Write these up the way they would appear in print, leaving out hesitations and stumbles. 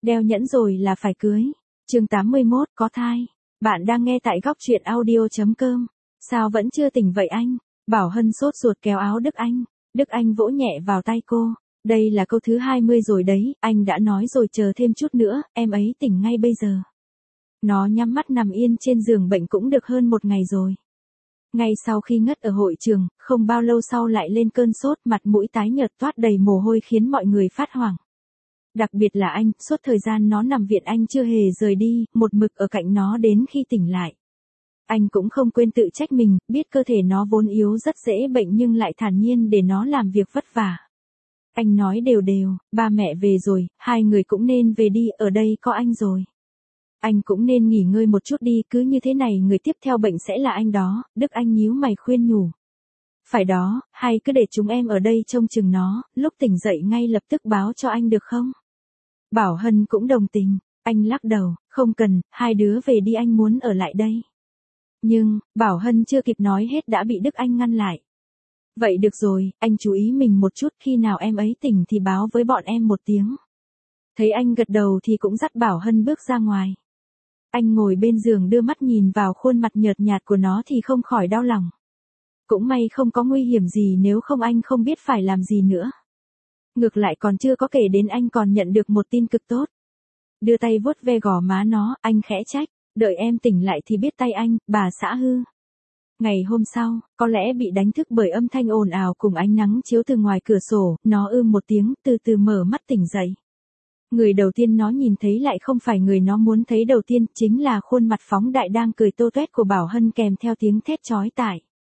Đeo nhẫn rồi là phải cưới. Chương 81, có thai. Bạn đang nghe tại góc truyện audio.com. Sao vẫn chưa tỉnh vậy anh? Bảo Hân sốt ruột kéo áo Đức Anh. Đức Anh vỗ nhẹ vào tay cô. Đây là câu thứ 20 rồi đấy, anh đã nói rồi, chờ thêm chút nữa, em ấy tỉnh ngay bây giờ. Nó nhắm mắt nằm yên trên giường bệnh cũng được hơn một ngày rồi. Ngay sau khi ngất ở hội trường, không bao lâu sau lại lên cơn sốt, mặt mũi tái nhợt toát đầy mồ hôi khiến mọi người phát hoảng. Đặc biệt là anh, suốt thời gian nó nằm viện anh chưa hề rời đi, một mực ở cạnh nó đến khi tỉnh lại. Anh cũng không quên tự trách mình, biết cơ thể nó vốn yếu rất dễ bệnh nhưng lại thản nhiên để nó làm việc vất vả. Anh nói đều đều, ba mẹ về rồi, hai người cũng nên về đi, ở đây có anh rồi. Anh cũng nên nghỉ ngơi một chút đi, cứ như thế này người tiếp theo bệnh sẽ là anh đó, Đức Anh nhíu mày khuyên nhủ. Phải đó, hay cứ để chúng em ở đây trông chừng nó, lúc tỉnh dậy ngay lập tức báo cho anh được không? Bảo Hân cũng đồng tình, anh lắc đầu, không cần, hai đứa về đi, anh muốn ở lại đây. Nhưng, Bảo Hân chưa kịp nói hết đã bị Đức Anh ngăn lại. Vậy được rồi, anh chú ý mình một chút, khi nào em ấy tỉnh thì báo với bọn em một tiếng. Thấy anh gật đầu thì cũng dắt Bảo Hân bước ra ngoài. Anh ngồi bên giường đưa mắt nhìn vào khuôn mặt nhợt nhạt của nó thì không khỏi đau lòng. Cũng may không có nguy hiểm gì, nếu không anh không biết phải làm gì nữa. Ngược lại còn chưa có kể đến anh còn nhận được một tin cực tốt. Đưa tay vuốt ve gò má nó, anh khẽ trách, đợi em tỉnh lại thì biết tay anh, bà xã hư. Ngày hôm sau, có lẽ bị đánh thức bởi âm thanh ồn ào cùng ánh nắng chiếu từ ngoài cửa sổ, nó một tiếng, từ từ mở mắt tỉnh dậy. Người đầu tiên nó nhìn thấy lại không phải người nó muốn thấy đầu tiên, chính là khuôn mặt phóng đại đang cười tô toét của Bảo Hân kèm theo tiếng thét chói tai.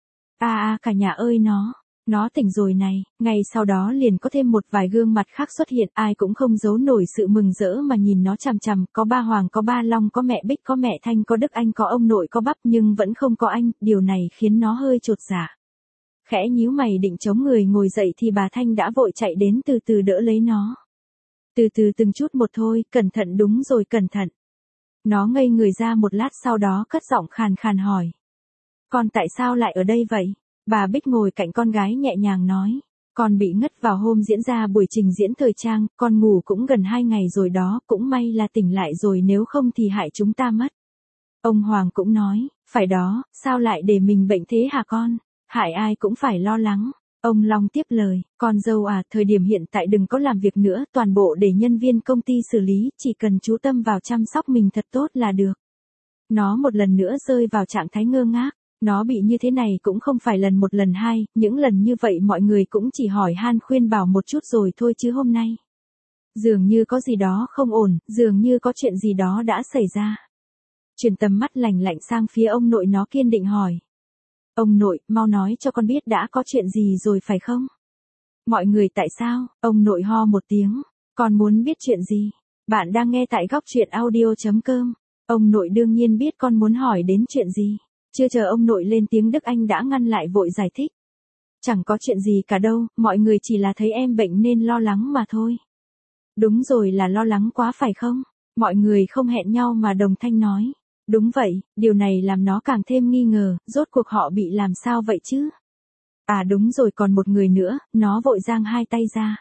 Cả nhà ơi, nó tỉnh rồi này. Ngay sau đó liền có thêm một vài gương mặt khác xuất hiện, ai cũng không giấu nổi sự mừng rỡ mà nhìn nó chằm chằm, có ba Hoàng, có ba Long, có mẹ Bích, có mẹ Thanh, có Đức Anh, có ông nội, có Bắp, nhưng vẫn không có anh, điều này khiến nó hơi chột dạ. Khẽ nhíu mày định chống người ngồi dậy thì bà Thanh đã vội chạy đến từ từ đỡ lấy nó. Từ từ từng chút một thôi, cẩn thận, đúng rồi, cẩn thận. Nó ngây người ra một lát sau đó cất giọng khàn khàn hỏi. Con tại sao lại ở đây vậy? Bà Bích ngồi cạnh con gái nhẹ nhàng nói. Con bị ngất vào hôm diễn ra buổi trình diễn thời trang, con ngủ cũng gần 2 ngày rồi đó, cũng may là tỉnh lại rồi, nếu không thì hại chúng ta mất. Ông Hoàng cũng nói, phải đó, sao lại để mình bệnh thế hả con? Hại ai cũng phải lo lắng. Ông Long tiếp lời, con dâu à, thời điểm hiện tại đừng có làm việc nữa, toàn bộ để nhân viên công ty xử lý, chỉ cần chú tâm vào chăm sóc mình thật tốt là được. Nó một lần nữa rơi vào trạng thái ngơ ngác. Nó bị như thế này cũng không phải lần một lần hai, những lần như vậy mọi người cũng chỉ hỏi han khuyên bảo một chút rồi thôi, chứ hôm nay dường như có gì đó không ổn, dường như có chuyện gì đó đã xảy ra. Chuyển tầm mắt lạnh lạnh sang phía ông nội, nó kiên định hỏi. Ông nội, mau nói cho con biết đã có chuyện gì rồi phải không? Mọi người tại sao? Ông nội ho một tiếng. Con muốn biết chuyện gì? Bạn đang nghe tại góc truyện audio.com. Ông nội đương nhiên biết con muốn hỏi đến chuyện gì. Chưa chờ ông nội lên tiếng Đức Anh đã ngăn lại vội giải thích. Chẳng có chuyện gì cả đâu, mọi người chỉ là thấy em bệnh nên lo lắng mà thôi. Đúng rồi, là lo lắng quá phải không? Mọi người không hẹn nhau mà đồng thanh nói. Đúng vậy, điều này làm nó càng thêm nghi ngờ, rốt cuộc họ bị làm sao vậy chứ? À đúng rồi, còn một người nữa, nó vội giang hai tay ra.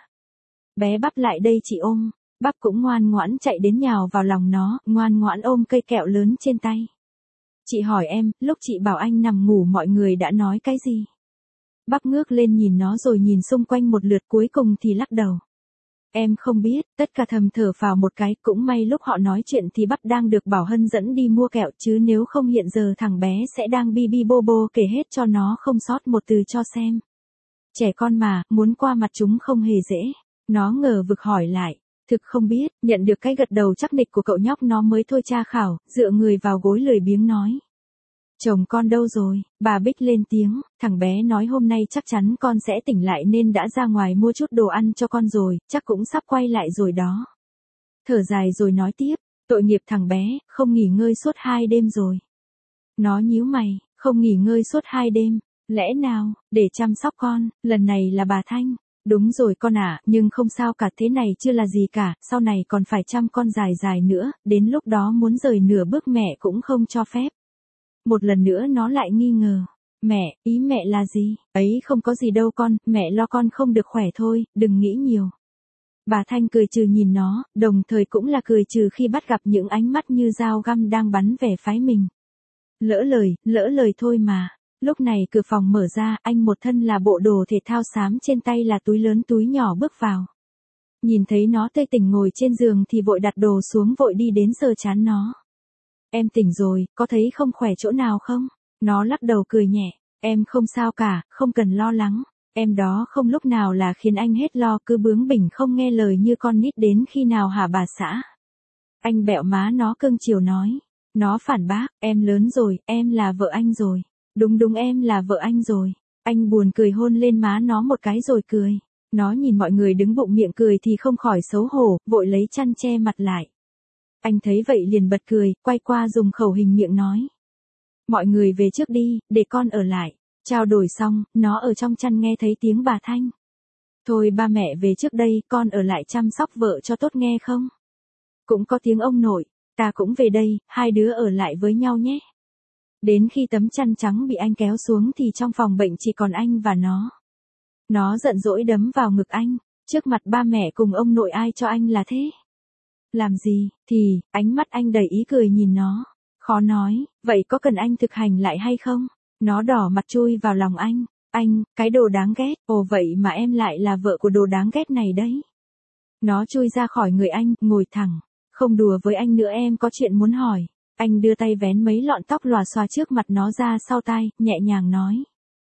Bé Bắp lại đây chị ôm. Bắp cũng ngoan ngoãn chạy đến nhào vào lòng nó, ngoan ngoãn ôm cây kẹo lớn trên tay. Chị hỏi em, lúc chị bảo anh nằm ngủ mọi người đã nói cái gì? Bắp ngước lên nhìn nó rồi nhìn xung quanh một lượt, cuối cùng thì lắc đầu. Em không biết, tất cả thầm thở phào một cái, cũng may lúc họ nói chuyện thì Bắp đang được Bảo Hân dẫn đi mua kẹo, chứ nếu không hiện giờ thằng bé sẽ đang bi bi bô bô kể hết cho nó không sót một từ cho xem. Trẻ con mà, muốn qua mặt chúng không hề dễ. Nó ngờ vực hỏi lại. Thực không biết, nhận được cái gật đầu chắc nịch của cậu nhóc nó mới thôi tra khảo, dựa người vào gối lười biếng nói. Chồng con đâu rồi? Bà Bích lên tiếng, thằng bé nói hôm nay chắc chắn con sẽ tỉnh lại nên đã ra ngoài mua chút đồ ăn cho con rồi, chắc cũng sắp quay lại rồi đó. Thở dài rồi nói tiếp, tội nghiệp thằng bé, không nghỉ ngơi suốt 2 đêm rồi. Nó nhíu mày, không nghỉ ngơi suốt 2 đêm, lẽ nào, để chăm sóc con, lần này là bà Thanh. Đúng rồi con ạ, nhưng không sao cả, thế này chưa là gì cả, sau này còn phải chăm con dài dài nữa, đến lúc đó muốn rời nửa bước mẹ cũng không cho phép. Một lần nữa nó lại nghi ngờ. Mẹ, ý mẹ là gì? Ấy không có gì đâu con, mẹ lo con không được khỏe thôi, đừng nghĩ nhiều. Bà Thanh cười trừ nhìn nó, đồng thời cũng là cười trừ khi bắt gặp những ánh mắt như dao găm đang bắn về phái mình. Lỡ lời thôi mà. Lúc này cửa phòng mở ra, anh một thân là bộ đồ thể thao xám, trên tay là túi lớn túi nhỏ bước vào. Nhìn thấy nó tươi tỉnh ngồi trên giường thì vội đặt đồ xuống, vội đi đến sờ trán nó. Em tỉnh rồi, có thấy không khỏe chỗ nào không? Nó lắc đầu cười nhẹ. Em không sao cả, không cần lo lắng. Em đó không lúc nào là khiến anh hết lo, cứ bướng bỉnh không nghe lời như con nít đến khi nào hả bà xã? Anh bẹo má nó cưng chiều nói. Nó phản bác, em lớn rồi, em là vợ anh rồi. Đúng em là vợ anh rồi. Anh buồn cười hôn lên má nó một cái rồi cười. Nó nhìn mọi người đứng bụng miệng cười thì không khỏi xấu hổ, vội lấy chăn che mặt lại. Anh thấy vậy liền bật cười, quay qua dùng khẩu hình miệng nói. Mọi người về trước đi, để con ở lại. Trao đổi xong, nó ở trong chăn nghe thấy tiếng bà Thanh. Thôi ba mẹ về trước đây, con ở lại chăm sóc vợ cho tốt nghe không? Cũng có tiếng ông nội, ta cũng về đây, hai đứa ở lại với nhau nhé. Đến khi tấm chăn trắng bị anh kéo xuống thì trong phòng bệnh chỉ còn anh và nó. Nó giận dỗi đấm vào ngực anh, trước mặt ba mẹ cùng ông nội ai cho anh là thế? Làm gì, thì, ánh mắt anh đầy ý cười nhìn nó. Khó nói, vậy có cần anh thực hành lại hay không? Nó đỏ mặt chui vào lòng anh, cái đồ đáng ghét, ồ vậy mà em lại là vợ của đồ đáng ghét này đấy. Nó chui ra khỏi người anh, ngồi thẳng, không đùa với anh nữa, em có chuyện muốn hỏi. Anh đưa tay vén mấy lọn tóc lòa xòa trước mặt nó ra sau tai, nhẹ nhàng nói.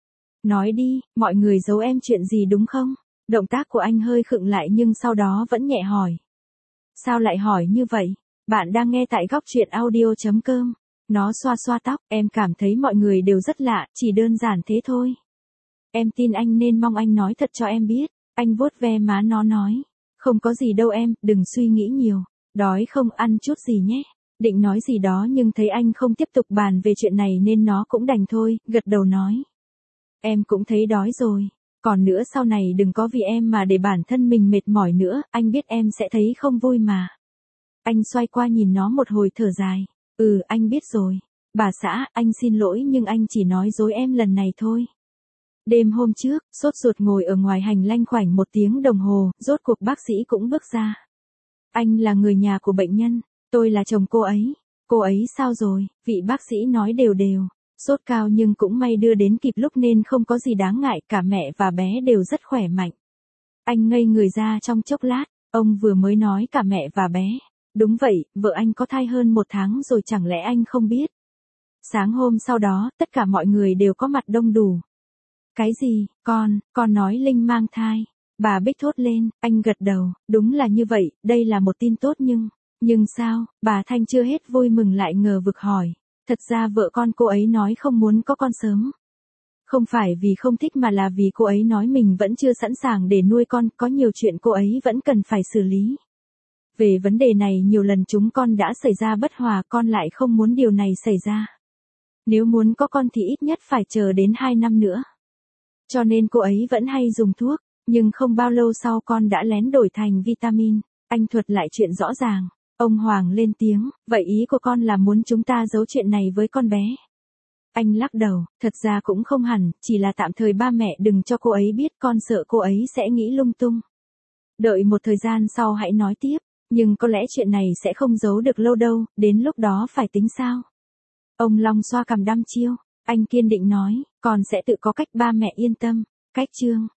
Nói đi, mọi người giấu em chuyện gì đúng không? Động tác của anh hơi khựng lại nhưng sau đó vẫn nhẹ hỏi. Sao lại hỏi như vậy? Bạn đang nghe tại góc truyện audio.com. Nó xoa xoa tóc, em cảm thấy mọi người đều rất lạ, chỉ đơn giản thế thôi. Em tin anh nên mong anh nói thật cho em biết. Anh vuốt ve má nó nói. Không có gì đâu em, đừng suy nghĩ nhiều. Đói không, ăn chút gì nhé. Định nói gì đó nhưng thấy anh không tiếp tục bàn về chuyện này nên nó cũng đành thôi, gật đầu nói. Em cũng thấy đói rồi. Còn nữa sau này đừng có vì em mà để bản thân mình mệt mỏi nữa, anh biết em sẽ thấy không vui mà. Anh xoay qua nhìn nó một hồi thở dài. Anh biết rồi. Bà xã, anh xin lỗi nhưng anh chỉ nói dối em lần này thôi. Đêm hôm trước, sốt ruột ngồi ở ngoài hành lang khoảnh 1 tiếng đồng hồ, rốt cuộc bác sĩ cũng bước ra. Anh là người nhà của bệnh nhân, tôi là chồng cô ấy. Cô ấy sao rồi? Vị bác sĩ nói đều. Sốt cao nhưng cũng may đưa đến kịp lúc nên không có gì đáng ngại, cả mẹ và bé đều rất khỏe mạnh. Anh ngây người ra trong chốc lát, ông vừa mới nói cả mẹ và bé. Đúng vậy, vợ anh có thai hơn 1 tháng rồi, chẳng lẽ anh không biết? Sáng hôm sau đó, tất cả mọi người đều có mặt đông đủ. Cái gì, con nói Linh mang thai. Bà Bích thốt lên, anh gật đầu, đúng là như vậy, đây là một tin tốt nhưng sao, bà Thanh chưa hết vui mừng lại ngờ vực hỏi. Thật ra vợ con cô ấy nói không muốn có con sớm. Không phải vì không thích mà là vì cô ấy nói mình vẫn chưa sẵn sàng để nuôi con, có nhiều chuyện cô ấy vẫn cần phải xử lý. Về vấn đề này nhiều lần chúng con đã xảy ra bất hòa, con lại không muốn điều này xảy ra. Nếu muốn có con thì ít nhất phải chờ đến 2 năm nữa. Cho nên cô ấy vẫn hay dùng thuốc, nhưng không bao lâu sau con đã lén đổi thành vitamin. Anh thuật lại chuyện rõ ràng. Ông Hoàng lên tiếng, vậy ý của con là muốn chúng ta giấu chuyện này với con bé. Anh lắc đầu, thật ra cũng không hẳn, chỉ là tạm thời ba mẹ đừng cho cô ấy biết, con sợ cô ấy sẽ nghĩ lung tung. Đợi một thời gian sau hãy nói tiếp, nhưng có lẽ chuyện này sẽ không giấu được lâu đâu, đến lúc đó phải tính sao. Ông Long xoa cằm đăm chiêu, anh kiên định nói, con sẽ tự có cách, ba mẹ yên tâm. Cách chương